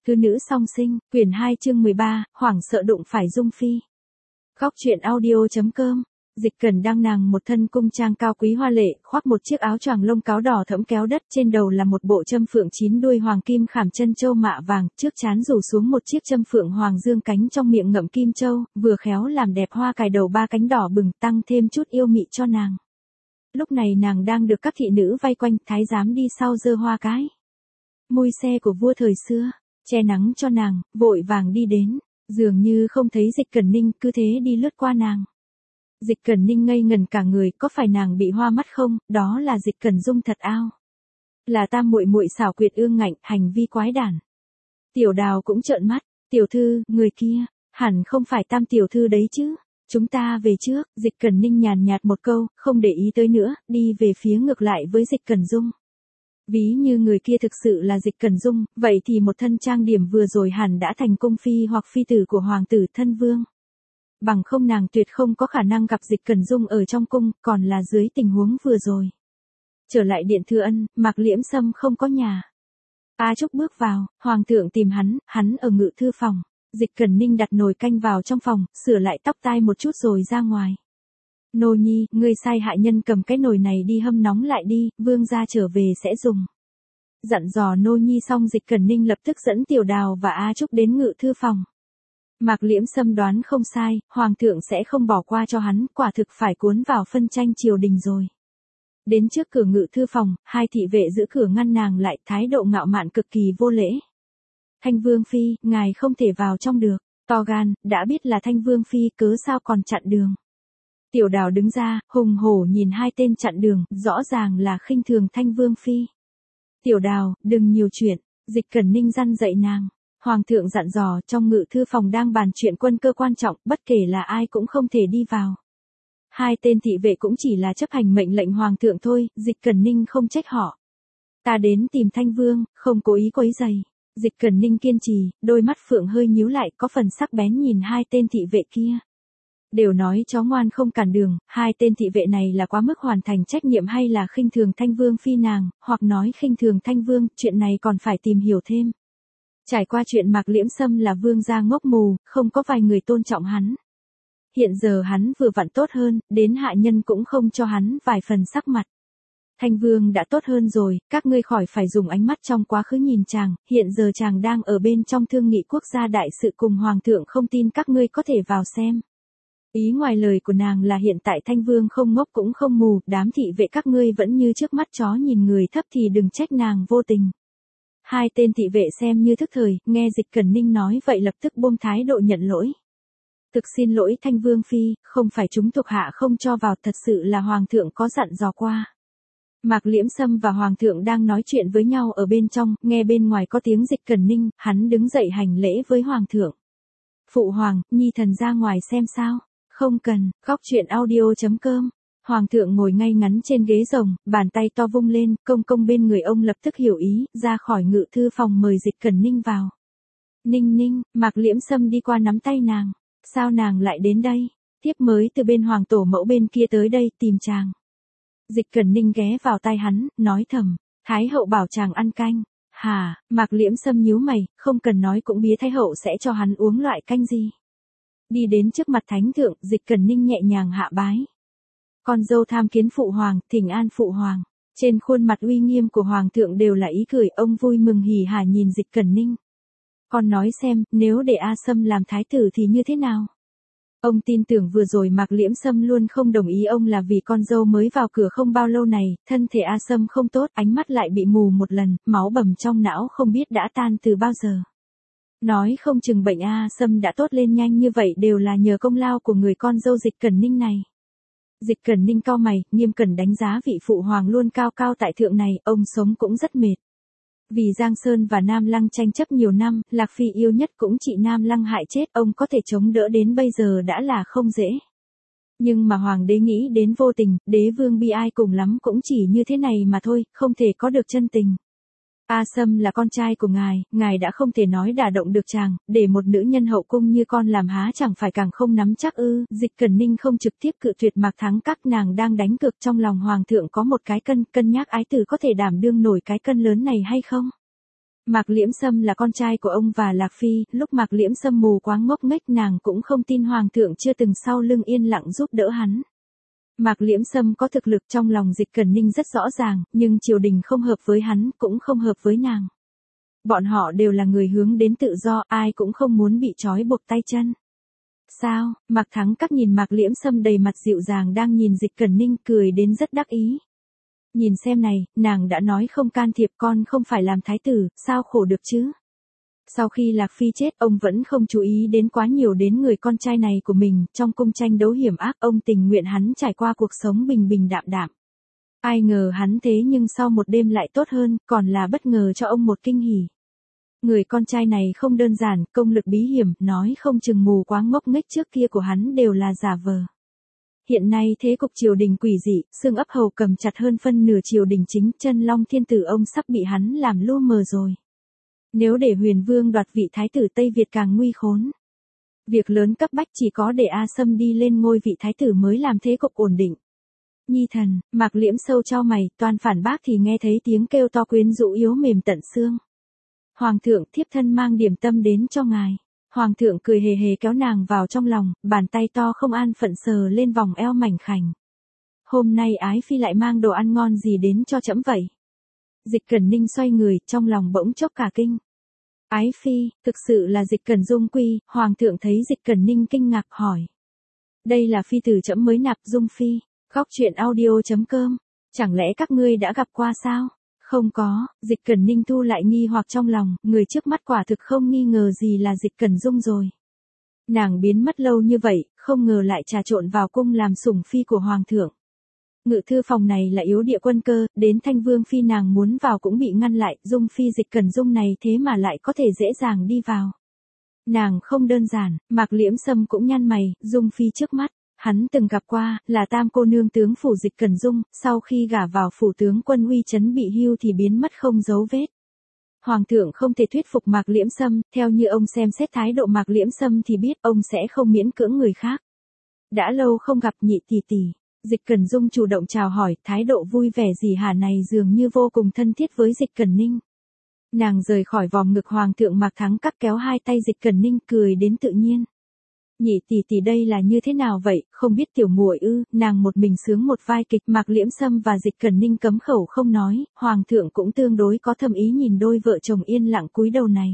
Thứ nữ song sinh, quyển 2 chương 13, hoảng sợ đụng phải Dung Phi. Góc truyện audio.com. Dịch Cẩn đang nàng một thân cung trang cao quý hoa lệ, khoác một chiếc áo choàng lông cáo đỏ thẫm kéo đất, trên đầu là một bộ châm phượng 9 đuôi hoàng kim khảm chân châu mạ vàng, trước trán rủ xuống một chiếc châm phượng hoàng dương cánh, trong miệng ngậm kim châu, vừa khéo làm đẹp hoa cài đầu ba cánh đỏ bừng, tăng thêm chút yêu mị cho nàng. Lúc này nàng đang được các thị nữ vây quanh, thái giám đi sau giơ hoa cái mui xe của vua thời xưa, che nắng cho nàng, vội vàng đi đến, dường như không thấy Dịch Cẩn Ninh, cứ thế đi lướt qua nàng. Dịch Cẩn Ninh ngây ngẩn cả người, có phải nàng bị hoa mắt không? Đó là Dịch Cẩn Dung thật ao. Là tam muội muội xảo quyệt ương ngạnh, hành vi quái đản. Tiểu Đào cũng trợn mắt, tiểu thư, người kia, hẳn không phải tam tiểu thư đấy chứ. Chúng ta về trước, Dịch Cẩn Ninh nhàn nhạt một câu, không để ý tới nữa, đi về phía ngược lại với Dịch Cẩn Dung. Ví như người kia thực sự là Dịch Cẩn Dung, vậy thì một thân trang điểm vừa rồi hẳn đã thành cung phi hoặc phi tử của hoàng tử thân vương. Bằng không nàng tuyệt không có khả năng gặp Dịch Cẩn Dung ở trong cung, còn là dưới tình huống vừa rồi. Trở lại điện Thừa Ân, Mạc Liễm Sâm không có nhà. A Trúc bước vào, hoàng thượng tìm hắn ở ngự thư phòng. Dịch Cẩn Ninh đặt nồi canh vào trong phòng, sửa lại tóc tai một chút rồi ra ngoài. Nô nhi, ngươi sai hạ nhân cầm cái nồi này đi hâm nóng lại đi, vương gia trở về sẽ dùng. Dặn dò nô nhi xong, Dịch Cẩn Ninh lập tức dẫn Tiểu Đào và A Trúc đến ngự thư phòng. Mạc Liễm Sâm đoán không sai, hoàng thượng sẽ không bỏ qua cho hắn, quả thực phải cuốn vào phân tranh triều đình rồi. Đến trước cửa ngự thư phòng, hai thị vệ giữ cửa ngăn nàng lại, thái độ ngạo mạn cực kỳ vô lễ. Thanh Vương Phi, ngài không thể vào trong được. To gan, đã biết là Thanh Vương Phi, cớ sao còn chặn đường. Tiểu Đào đứng ra, hùng hổ nhìn hai tên chặn đường, rõ ràng là khinh thường Thanh Vương Phi. Tiểu Đào, đừng nhiều chuyện. Dịch Cẩn Ninh răn dạy nàng. Hoàng thượng dặn dò, trong ngự thư phòng đang bàn chuyện quân cơ quan trọng, bất kể là ai cũng không thể đi vào. Hai tên thị vệ cũng chỉ là chấp hành mệnh lệnh hoàng thượng thôi, Dịch Cẩn Ninh không trách họ. Ta đến tìm Thanh Vương, không cố ý quấy rầy. Dịch Cẩn Ninh kiên trì, đôi mắt phượng hơi nhíu lại, có phần sắc bén nhìn hai tên thị vệ kia. Đều nói chó ngoan không cản đường, hai tên thị vệ này là quá mức hoàn thành trách nhiệm hay là khinh thường Thanh Vương Phi nàng, hoặc nói khinh thường Thanh Vương, chuyện này còn phải tìm hiểu thêm. Trải qua chuyện Mạc Liễm Sâm là vương gia ngốc mù, không có vài người tôn trọng hắn. Hiện giờ hắn vừa vặn tốt hơn, đến hạ nhân cũng không cho hắn vài phần sắc mặt. Thanh Vương đã tốt hơn rồi, các ngươi khỏi phải dùng ánh mắt trong quá khứ nhìn chàng, hiện giờ chàng đang ở bên trong thương nghị quốc gia đại sự cùng hoàng thượng, không tin các ngươi có thể vào xem. Ý ngoài lời của nàng là hiện tại Thanh Vương không ngốc cũng không mù, đám thị vệ các ngươi vẫn như trước mắt chó nhìn người thấp thì đừng trách nàng vô tình. Hai tên thị vệ xem như thức thời, nghe Dịch Cẩn Ninh nói vậy lập tức buông thái độ nhận lỗi. Thực xin lỗi Thanh Vương Phi, không phải chúng thuộc hạ không cho vào, thật sự là hoàng thượng có dặn dò qua. Mạc Liễm Sâm và hoàng thượng đang nói chuyện với nhau ở bên trong, nghe bên ngoài có tiếng Dịch Cẩn Ninh, hắn đứng dậy hành lễ với hoàng thượng. Phụ hoàng, nhi thần ra ngoài xem sao. Không cần. Góc truyện audio.com. Hoàng thượng ngồi ngay ngắn trên ghế rồng, bàn tay to vung lên, công công bên người ông lập tức hiểu ý, ra khỏi ngự thư phòng mời Dịch Cẩn Ninh vào. Ninh ninh, Mạc Liễm Sâm đi qua nắm tay nàng. Sao nàng lại đến đây? Thiếp mới từ bên hoàng tổ mẫu bên kia tới đây tìm chàng. Dịch Cẩn Ninh ghé vào tai hắn, nói thầm, Thái hậu bảo chàng ăn canh. Hả? Mạc Liễm Sâm nhíu mày, không cần nói cũng biết Thái hậu sẽ cho hắn uống loại canh gì. Đi đến trước mặt thánh thượng, Dịch Cẩn Ninh nhẹ nhàng hạ bái. Con dâu tham kiến phụ hoàng, thỉnh an phụ hoàng. Trên khuôn mặt uy nghiêm của hoàng thượng đều là ý cười, ông vui mừng hỉ hả nhìn Dịch Cẩn Ninh. Con nói xem, nếu để A Sâm làm thái tử thì như thế nào? Ông tin tưởng vừa rồi Mạc Liễm Sâm luôn không đồng ý ông là vì con dâu mới vào cửa không bao lâu này, thân thể A Sâm không tốt, ánh mắt lại bị mù một lần, máu bầm trong não không biết đã tan từ bao giờ. Nói không chừng bệnh A Sâm đã tốt lên nhanh như vậy đều là nhờ công lao của người con dâu Dịch Cẩn Ninh này. Dịch Cẩn Ninh cau mày, nghiêm cẩn đánh giá vị phụ hoàng luôn cao cao tại thượng này, ông sống cũng rất mệt. Vì Giang Sơn và Nam Lăng tranh chấp nhiều năm, Lạc Phi yêu nhất cũng chị Nam Lăng hại chết, ông có thể chống đỡ đến bây giờ đã là không dễ. Nhưng mà hoàng đế nghĩ đến vô tình, đế vương bi ai cùng lắm cũng chỉ như thế này mà thôi, không thể có được chân tình. A Sâm là con trai của ngài đã không thể nói đả động được chàng, để một nữ nhân hậu cung như con làm há chẳng phải càng không nắm chắc ư? Dịch Cẩn Ninh không trực tiếp cự tuyệt Mạc Thắng các nàng đang đánh cược trong lòng hoàng thượng có một cái cân nhắc ái tử có thể đảm đương nổi cái cân lớn này hay không? Mạc Liễm Sâm là con trai của ông và Lạc Phi, lúc Mạc Liễm Sâm mù quáng ngốc nghếch nàng cũng không tin hoàng thượng chưa từng sau lưng yên lặng giúp đỡ hắn. Mạc Liễm Sâm có thực lực trong lòng Dịch Cẩn Ninh rất rõ ràng, nhưng triều đình không hợp với hắn, cũng không hợp với nàng. Bọn họ đều là người hướng đến tự do, ai cũng không muốn bị trói buộc tay chân. Sao? Mạc Thắng Các nhìn Mạc Liễm Sâm đầy mặt dịu dàng đang nhìn Dịch Cẩn Ninh cười đến rất đắc ý. Nhìn xem này, nàng đã nói không can thiệp, con không phải làm thái tử, sao khổ được chứ? Sau khi Lạc Phi chết, ông vẫn không chú ý đến quá nhiều đến người con trai này của mình, trong cung tranh đấu hiểm ác, ông tình nguyện hắn trải qua cuộc sống bình bình đạm đạm. Ai ngờ hắn thế nhưng sau một đêm lại tốt hơn, còn là bất ngờ cho ông một kinh hỉ. Người con trai này không đơn giản, công lực bí hiểm, nói không chừng mù quáng ngốc nghếch trước kia của hắn đều là giả vờ. Hiện nay thế cục triều đình quỷ dị, xương ấp hầu cầm chặt hơn phân nửa triều đình chính, chân long thiên tử ông sắp bị hắn làm lu mờ rồi. Nếu để Huyền Vương đoạt vị thái tử Tây Việt càng nguy khốn. Việc lớn cấp bách chỉ có để A Sâm đi lên ngôi vị thái tử mới làm thế cục ổn định. Nhi thần, Mạc Liễm sâu chau mày, toàn phản bác thì nghe thấy tiếng kêu to quyến rũ yếu mềm tận xương. Hoàng thượng, thiếp thân mang điểm tâm đến cho ngài. Hoàng thượng cười hề hề kéo nàng vào trong lòng, bàn tay to không an phận sờ lên vòng eo mảnh khảnh. Hôm nay Ái Phi lại mang đồ ăn ngon gì đến cho trẫm vậy? Dịch Cẩn Ninh xoay người, trong lòng bỗng chốc cả kinh. Ái Phi, thực sự là Dịch Cẩn Dung Quy, Hoàng thượng thấy Dịch Cẩn Ninh kinh ngạc hỏi. Đây là phi tử trẫm mới nạp Dung Phi, Góc Truyện Audio.com, chẳng lẽ các ngươi đã gặp qua sao? Không có, Dịch Cẩn Ninh thu lại nghi hoặc trong lòng, người trước mắt quả thực không nghi ngờ gì là Dịch Cẩn Dung rồi. Nàng biến mất lâu như vậy, không ngờ lại trà trộn vào cung làm sủng phi của Hoàng thượng. Ngự thư phòng này là yếu địa quân cơ, đến Thanh Vương Phi nàng muốn vào cũng bị ngăn lại, Dung Phi Dịch Cẩn Dung này thế mà lại có thể dễ dàng đi vào. Nàng không đơn giản, Mạc Liễm Sâm cũng nhăn mày, Dung Phi trước mắt. Hắn từng gặp qua, là tam cô nương tướng phủ Dịch Cẩn Dung, sau khi gả vào phủ tướng quân uy chấn bị hưu thì biến mất không dấu vết. Hoàng thượng không thể thuyết phục Mạc Liễm Sâm, theo như ông xem xét thái độ Mạc Liễm Sâm thì biết ông sẽ không miễn cưỡng người khác. Đã lâu không gặp nhị tỷ tỷ, Dịch Cẩn Dung chủ động chào hỏi, thái độ vui vẻ gì hả này dường như vô cùng thân thiết với Dịch Cẩn Ninh. Nàng rời khỏi vòng ngực Hoàng thượng Mạc Thắng Các kéo hai tay Dịch Cẩn Ninh cười đến tự nhiên. Nhị tỷ tỷ đây là như thế nào vậy, không biết tiểu muội ư? Nàng một mình sướng một vai kịch. Mạc Liễm Sâm và Dịch Cẩn Ninh cấm khẩu không nói, Hoàng thượng cũng tương đối có thâm ý nhìn đôi vợ chồng yên lặng cúi đầu này.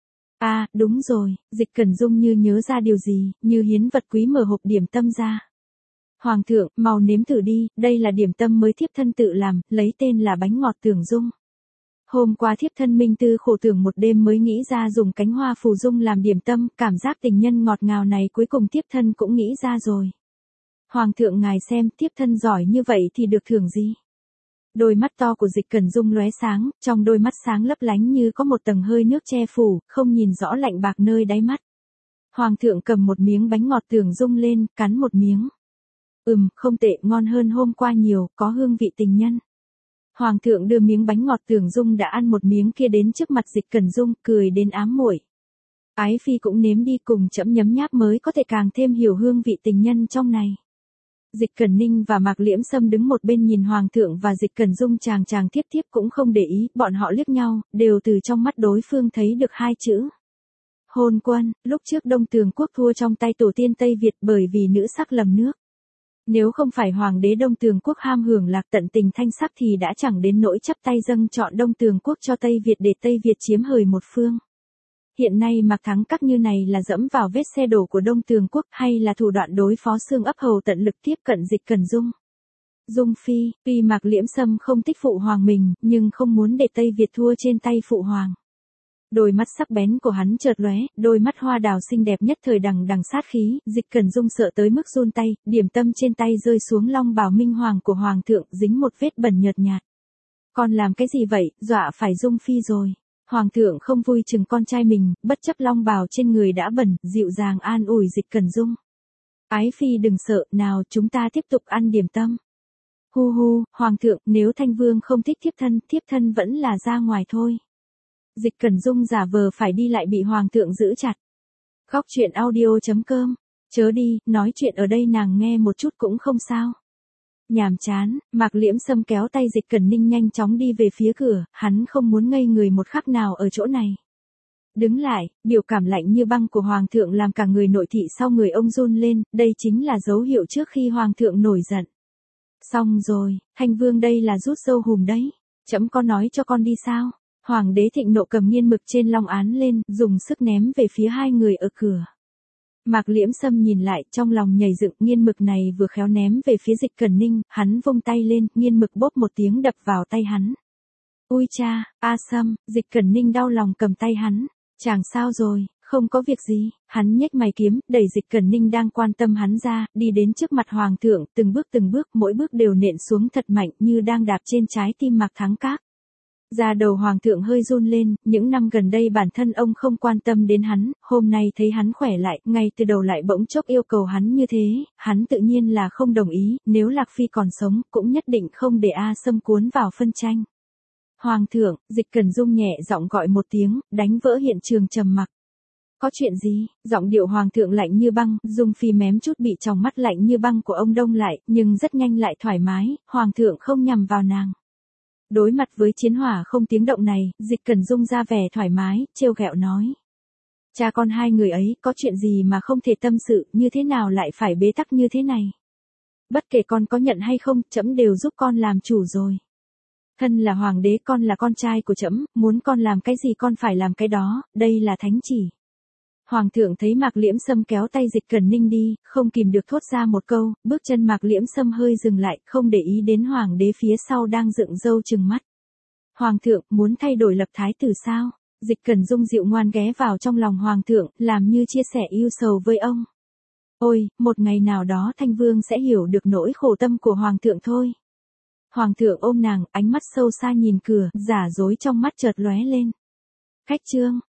À, đúng rồi, Dịch Cẩn Dung như nhớ ra điều gì, như hiến vật quý mở hộp điểm tâm ra. Hoàng thượng, mau nếm thử đi, đây là điểm tâm mới thiếp thân tự làm, lấy tên là bánh ngọt Tưởng Dung. Hôm qua thiếp thân minh tư khổ tưởng một đêm mới nghĩ ra dùng cánh hoa phù dung làm điểm tâm, cảm giác tình nhân ngọt ngào này cuối cùng thiếp thân cũng nghĩ ra rồi. Hoàng thượng ngài xem, thiếp thân giỏi như vậy thì được thưởng gì? Đôi mắt to của Dịch Cẩn Dung lóe sáng, trong đôi mắt sáng lấp lánh như có một tầng hơi nước che phủ, không nhìn rõ lạnh bạc nơi đáy mắt. Hoàng thượng cầm một miếng bánh ngọt Tưởng Dung lên, cắn một miếng. Không tệ, ngon hơn hôm qua nhiều, có hương vị tình nhân. Hoàng thượng đưa miếng bánh ngọt Tưởng Dung đã ăn một miếng kia đến trước mặt Dịch Cẩn Dung, cười đến ám muội. Ái Phi cũng nếm đi, cùng trẫm nhấm nháp mới có thể càng thêm hiểu hương vị tình nhân trong này. Dịch Cẩn Ninh và Mạc Liễm Sâm đứng một bên nhìn Hoàng thượng và Dịch Cẩn Dung chàng chàng thiếp thiếp cũng không để ý, bọn họ liếc nhau, đều từ trong mắt đối phương thấy được hai chữ. Hôn quân, lúc trước Đông Tường quốc thua trong tay tổ tiên Tây Việt bởi vì nữ sắc lầm nước. Nếu không phải Hoàng đế Đông Tường quốc ham hưởng lạc tận tình thanh sắc thì đã chẳng đến nỗi chắp tay dâng chọn Đông Tường quốc cho Tây Việt để Tây Việt chiếm hời một phương. Hiện nay Mạc Thắng Các như này là dẫm vào vết xe đổ của Đông Tường quốc hay là thủ đoạn đối phó xương ấp hầu tận lực tiếp cận Dịch Cẩn Dung. Dung Phi, tuy Mạc Liễm Sâm không thích phụ hoàng mình, nhưng không muốn để Tây Việt thua trên tay phụ hoàng. Đôi mắt sắc bén của hắn chợt lóe, đôi mắt hoa đào xinh đẹp nhất thời đằng đằng sát khí, Dịch Cẩn Dung sợ tới mức run tay, điểm tâm trên tay rơi xuống long bào minh hoàng của Hoàng thượng, dính một vết bẩn nhợt nhạt. Con làm cái gì vậy, dọa phải Dung Phi rồi. Hoàng thượng không vui chừng con trai mình, bất chấp long bào trên người đã bẩn, dịu dàng an ủi Dịch Cẩn Dung. Ái Phi đừng sợ, nào chúng ta tiếp tục ăn điểm tâm. Hu hu, Hoàng thượng, nếu Thanh Vương không thích thiếp thân vẫn là ra ngoài thôi. Dịch Cẩn Dung giả vờ phải đi lại bị Hoàng thượng giữ chặt. Góc Truyện Audio.com, chớ đi, nói chuyện ở đây nàng nghe một chút cũng không sao. Nhàm chán, Mạc Liễm Sâm kéo tay Dịch Cẩn Ninh nhanh chóng đi về phía cửa, hắn không muốn ngây người một khắc nào ở chỗ này. Đứng lại, biểu cảm lạnh như băng của Hoàng thượng làm cả người nội thị sau người ông run lên, đây chính là dấu hiệu trước khi Hoàng thượng nổi giận. Xong rồi, Thanh Vương đây là rút dâu hùm đấy. Trẫm có nói cho con đi sao? Hoàng đế thịnh nộ cầm nghiên mực trên long án lên, dùng sức ném về phía hai người ở cửa. Mạc Liễm Sâm nhìn lại, trong lòng nhảy dựng, nghiên mực này vừa khéo ném về phía Dịch Cẩn Ninh, hắn vung tay lên, nghiên mực bốp một tiếng đập vào tay hắn. Ui cha, A Sâm, Dịch Cẩn Ninh đau lòng cầm tay hắn. Chàng sao rồi, không có việc gì, hắn nhếch mày kiếm, đẩy Dịch Cẩn Ninh đang quan tâm hắn ra, đi đến trước mặt Hoàng thượng, từng bước, mỗi bước đều nện xuống thật mạnh như đang đạp trên trái tim Mạc Thắng Các. Da đầu Hoàng thượng hơi run lên, những năm gần đây bản thân ông không quan tâm đến hắn, hôm nay thấy hắn khỏe lại, ngay từ đầu lại bỗng chốc yêu cầu hắn như thế, hắn tự nhiên là không đồng ý, nếu Lạc Phi còn sống, cũng nhất định không để A Sâm cuốn vào phân tranh. Hoàng thượng, Dịch Cẩn Dung nhẹ giọng gọi một tiếng, đánh vỡ hiện trường trầm mặc. Có chuyện gì? Giọng điệu Hoàng thượng lạnh như băng, Dung Phi mém chút bị tròng mắt lạnh như băng của ông đông lại, nhưng rất nhanh lại thoải mái, Hoàng thượng không nhằm vào nàng. Đối mặt với chiến hỏa không tiếng động này, Dịch Cẩn Dung ra vẻ thoải mái, trêu ghẹo nói. Cha con hai người ấy, có chuyện gì mà không thể tâm sự, như thế nào lại phải bế tắc như thế này? Bất kể con có nhận hay không, trẫm đều giúp con làm chủ rồi. Thân là hoàng đế, con là con trai của trẫm, muốn con làm cái gì con phải làm cái đó, đây là thánh chỉ. Hoàng thượng thấy Mạc Liễm Sâm kéo tay Dịch Cẩn Ninh đi, không kìm được thốt ra một câu, bước chân Mạc Liễm Sâm hơi dừng lại, không để ý đến hoàng đế phía sau đang dựng râu trừng mắt. Hoàng thượng, muốn thay đổi lập thái tử sao? Dịch Cẩn Dung dịu ngoan ghé vào trong lòng hoàng thượng, làm như chia sẻ ưu sầu với ông. Ôi, một ngày nào đó Thanh Vương sẽ hiểu được nỗi khổ tâm của hoàng thượng thôi. Hoàng thượng ôm nàng, ánh mắt sâu xa nhìn cửa, giả dối trong mắt chợt lóe lên. Khách trương,